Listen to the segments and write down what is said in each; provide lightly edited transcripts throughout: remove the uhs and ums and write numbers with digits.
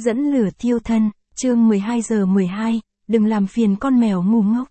Dẫn lửa thiêu thân, chương 12:12, đừng làm phiền con mèo ngu ngốc.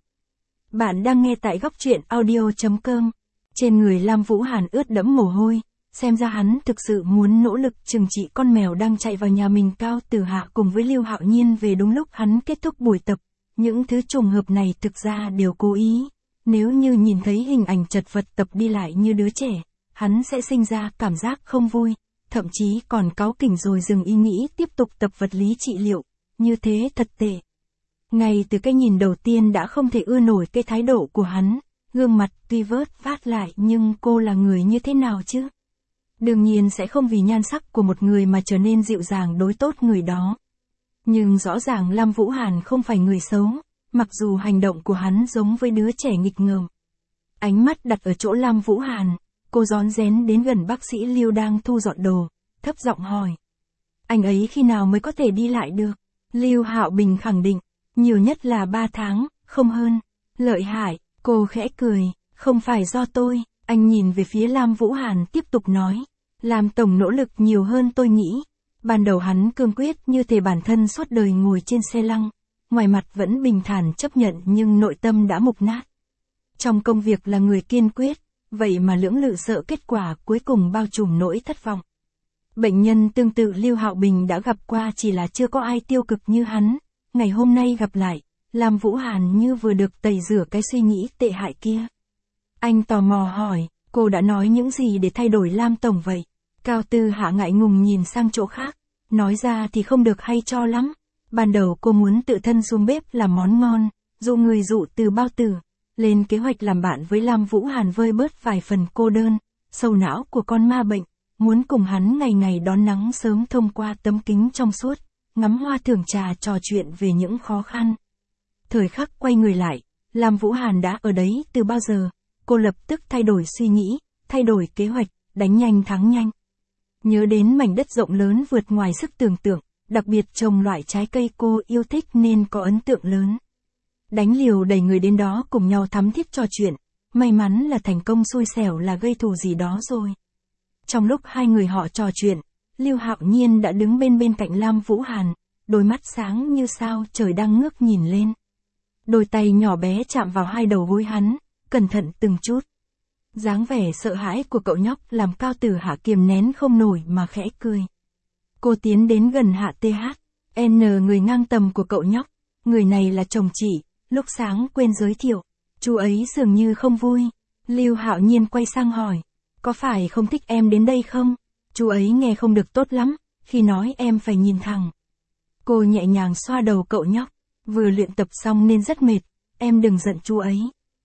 Bạn đang nghe tại góc truyện audio.com. Trên người Lam Vũ Hàn ướt đẫm mồ hôi, xem ra hắn thực sự muốn nỗ lực trừng trị con mèo đang chạy vào nhà mình. Cao Tử Hạ cùng với Lưu Hạo Nhiên về đúng lúc hắn kết thúc buổi tập. Những thứ trùng hợp này thực ra đều cố ý. Nếu như nhìn thấy hình ảnh chật vật tập đi lại như đứa trẻ, hắn sẽ sinh ra cảm giác không vui, thậm chí còn cáu kỉnh rồi dừng ý nghĩ tiếp tục tập vật lý trị liệu. Như thế thật tệ. Ngay từ cái nhìn đầu tiên đã không thể ưa nổi cái thái độ của hắn, gương mặt tuy vớt vát lại nhưng cô là người như thế nào chứ? Đương nhiên sẽ không vì nhan sắc của một người mà trở nên dịu dàng đối tốt người đó. Nhưng rõ ràng Lam Vũ Hàn không phải người xấu, mặc dù hành động của hắn giống với đứa trẻ nghịch ngợm. Ánh mắt đặt ở chỗ Lam Vũ Hàn, cô rón rén đến gần bác sĩ Lưu đang thu dọn đồ, thấp giọng hỏi. Anh ấy khi nào mới có thể đi lại được? Lưu Hạo Bình khẳng định, nhiều nhất là 3 tháng, không hơn. Lợi hại, cô khẽ cười, không phải do tôi. Anh nhìn về phía Lam Vũ Hàn tiếp tục nói. Lam tổng nỗ lực nhiều hơn tôi nghĩ. Ban đầu hắn cương quyết như thể bản thân suốt đời ngồi trên xe lăng. Ngoài mặt vẫn bình thản chấp nhận nhưng nội tâm đã mục nát. Trong công việc là người kiên quyết, vậy mà lưỡng lự sợ kết quả cuối cùng bao trùm nỗi thất vọng. Bệnh nhân tương tự Lưu Hạo Bình đã gặp qua chỉ là chưa có ai tiêu cực như hắn. Ngày hôm nay gặp lại, Lam Vũ Hàn như vừa được tẩy rửa cái suy nghĩ tệ hại kia. Anh tò mò hỏi, cô đã nói những gì để thay đổi Lam tổng vậy? Cao Tư Hạ ngại ngùng nhìn sang chỗ khác, nói ra thì không được hay cho lắm. Ban đầu cô muốn tự thân xuống bếp làm món ngon, dụ người dụ từ bao tử, lên kế hoạch làm bạn với Lam Vũ Hàn vơi bớt vài phần cô đơn, sầu não của con ma bệnh, muốn cùng hắn ngày ngày đón nắng sớm thông qua tấm kính trong suốt, ngắm hoa thưởng trà trò chuyện về những khó khăn. Thời khắc quay người lại, Lam Vũ Hàn đã ở đấy từ bao giờ, cô lập tức thay đổi suy nghĩ, thay đổi kế hoạch, đánh nhanh thắng nhanh. Nhớ đến mảnh đất rộng lớn vượt ngoài sức tưởng tượng, đặc biệt trồng loại trái cây cô yêu thích nên có ấn tượng lớn. Đánh liều đẩy người đến đó cùng nhau thắm thiết trò chuyện, may mắn là thành công xui xẻo là gây thù gì đó rồi. Trong lúc hai người họ trò chuyện, Lưu Hạo Nhiên đã đứng bên cạnh Lam Vũ Hàn, đôi mắt sáng như sao trời đang ngước nhìn lên. Đôi tay nhỏ bé chạm vào hai đầu gối hắn, cẩn thận từng chút. Dáng vẻ sợ hãi của cậu nhóc làm Cao Tử Hạ kiềm nén không nổi mà khẽ cười. Cô tiến đến gần Hạ THN, người ngang tầm của cậu nhóc, người này là chồng chị, lúc sáng quên giới thiệu, chú ấy dường như không vui. Lưu Hạo Nhiên quay sang hỏi, có phải không thích em đến đây không? Chú ấy nghe không được tốt lắm, khi nói em phải nhìn thẳng. Cô nhẹ nhàng xoa đầu cậu nhóc, vừa luyện tập xong nên rất mệt, em đừng giận chú ấy.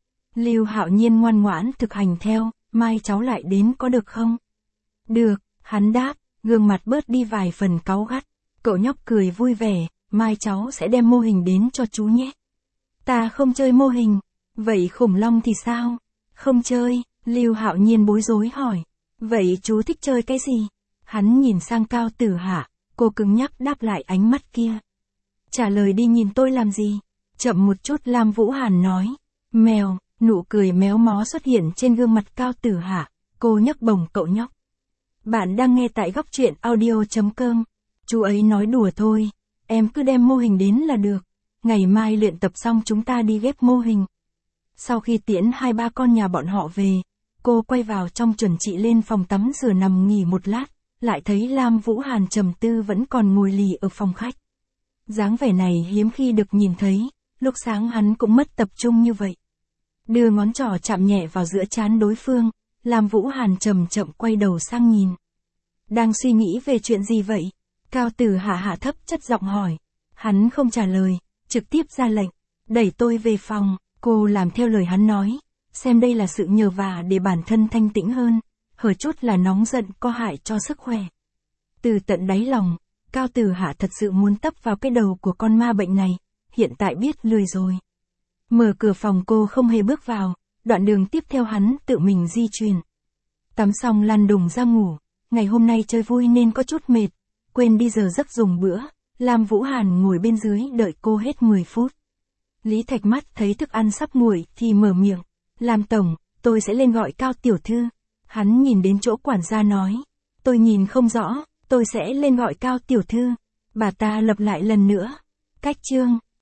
Lưu Hạo Nhiên ngoan ngoãn thực hành theo, mai cháu lại đến có được không? Được, hắn đáp, gương mặt bớt đi vài phần cáu gắt. Cậu nhóc cười vui vẻ, mai cháu sẽ đem mô hình đến cho chú nhé. Ta không chơi mô hình, vậy khủng long thì sao? Không chơi, Lưu Hạo Nhiên bối rối hỏi. Vậy chú thích chơi cái gì? Hắn nhìn sang Cao Tử Hạ, cô cứng nhắc đáp lại ánh mắt kia. Trả lời đi, nhìn tôi làm gì? Chậm một chút, Lam Vũ Hàn nói. Mèo, nụ cười méo mó xuất hiện trên gương mặt Cao Tử Hạ, cô nhấc bổng cậu nhóc. Bạn đang nghe tại góc truyện audio.com. Chú ấy nói đùa thôi, em cứ đem mô hình đến là được. Ngày mai luyện tập xong chúng ta đi ghép mô hình. Sau khi tiễn 2-3 con nhà bọn họ về, cô quay vào trong chuẩn chị lên phòng tắm rửa nằm nghỉ một lát, lại thấy Lam Vũ Hàn trầm tư vẫn còn ngồi lì ở phòng khách. Dáng vẻ này hiếm khi được nhìn thấy, lúc sáng hắn cũng mất tập trung như vậy. Đưa ngón trỏ chạm nhẹ vào giữa trán đối phương, Lam Vũ Hàn chậm chậm quay đầu sang nhìn. Đang suy nghĩ về chuyện gì vậy? Cao Tử Hạ hạ thấp chất giọng hỏi. Hắn không trả lời, trực tiếp ra lệnh, đẩy tôi về phòng. Cô làm theo lời hắn nói, xem đây là sự nhờ vả để bản thân thanh tĩnh hơn, hở chút là nóng giận có hại cho sức khỏe. Từ tận đáy lòng, Cao Tử Hạ thật sự muốn tấp vào cái đầu của con ma bệnh này, hiện tại biết lười rồi. Mở cửa phòng cô không hề bước vào, đoạn đường tiếp theo hắn tự mình di chuyển. Tắm xong lăn đùng ra ngủ, ngày hôm nay chơi vui nên có chút mệt, quên đi giờ giấc dùng bữa, Lam Vũ Hàn ngồi bên dưới đợi cô hết 10 phút. Lý Thạch mắt thấy thức ăn sắp nguội thì mở miệng, Lam tổng, tôi sẽ lên gọi Cao tiểu thư. Hắn nhìn đến chỗ quản gia nói, tôi nhìn không rõ, tôi sẽ lên gọi Cao tiểu thư. Bà ta lặp lại lần nữa. Cách chương.